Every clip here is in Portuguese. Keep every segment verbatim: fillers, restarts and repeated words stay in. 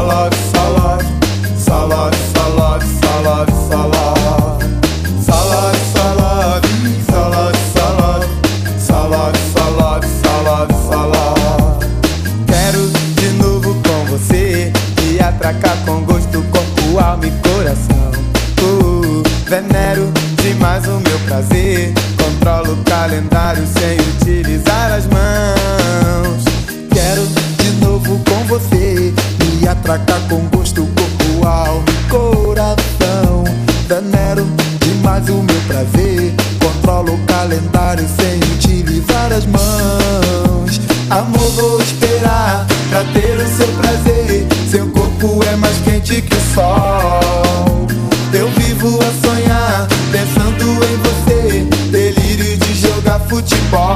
Salat, salat, salat, salat, salat, salat. Salat, salat, salat, salat, salat, salat, salat, salat. Quero de novo com você e atracar com gosto, corpo, alma e coração. Uh, venero demais o meu prazer, controlo o calendário sem utilizar as mãos. Quero de novo com você e atracar com gosto, corpo, alma e coração. Venero demais o meu prazer, controlo o calendário sem utilizar as mãos. Amor, vou esperar pra ter o seu prazer. Seu corpo é mais quente que o sol. Eu vivo a sonhar, pensando em você, delírio de jogar futebol.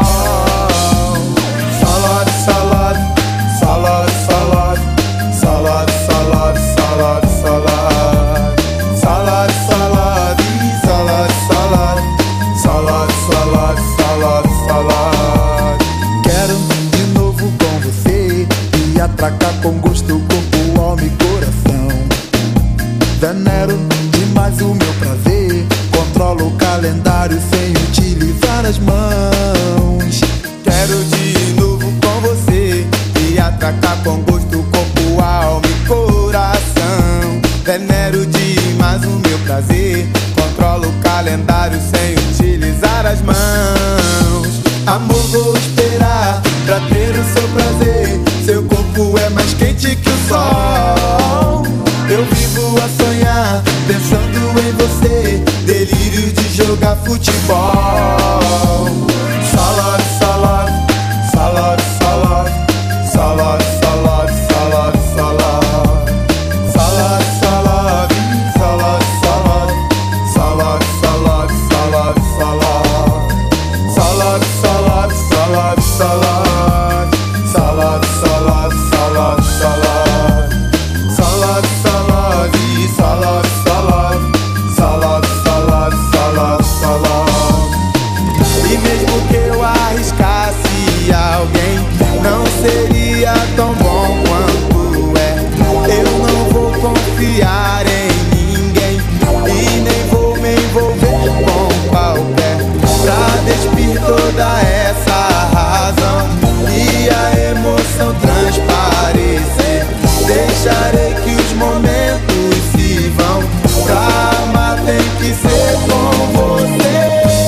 Salat, salat, salat, salat, salat, salat, salat, salat. Salat, salat, salat, salat, salat, salat, salat, salat. Quero de novo com você e atracar com gosto, corpo, alma e coração. Venero demais o meu prazer, controlo o calendário sem utilizar as mãos. Quero de novo com você e atracar com gosto, corpo, alma e coração. Venero demais o meu prazer, controlo o calendário sem utilizar as mãos. Amor, vou esperar pra ter o seu prazer. Seu corpo é mais quente que o sol. Eu vivo a sonhar, pensando em você, delírio de jogar futebol. Salat, salat, salat, salat, salat, salat, salat, salat. Salat, salat, salat, salat, salat, salat, salat, salat. Salat, salat, salat, salat, salat, salat, salat, salat. Salat, salat, salat, salat, salat, salat, salat, salat. E mesmo que eu arriscasse alguém, não seria tão bom quanto é. Eu não vou confiar em ninguém e nem vou me envolver com qualquer, pra despir toda essa razão e a emoção transparecer. Deixarei que os momentos se vão, pra amar tem que ser com você.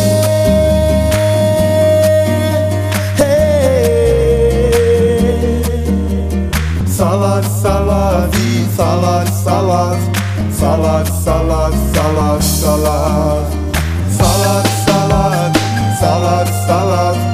Salat, salat, salat, salat, salat, salat, salat, salat. Salat, salat, salat, salat.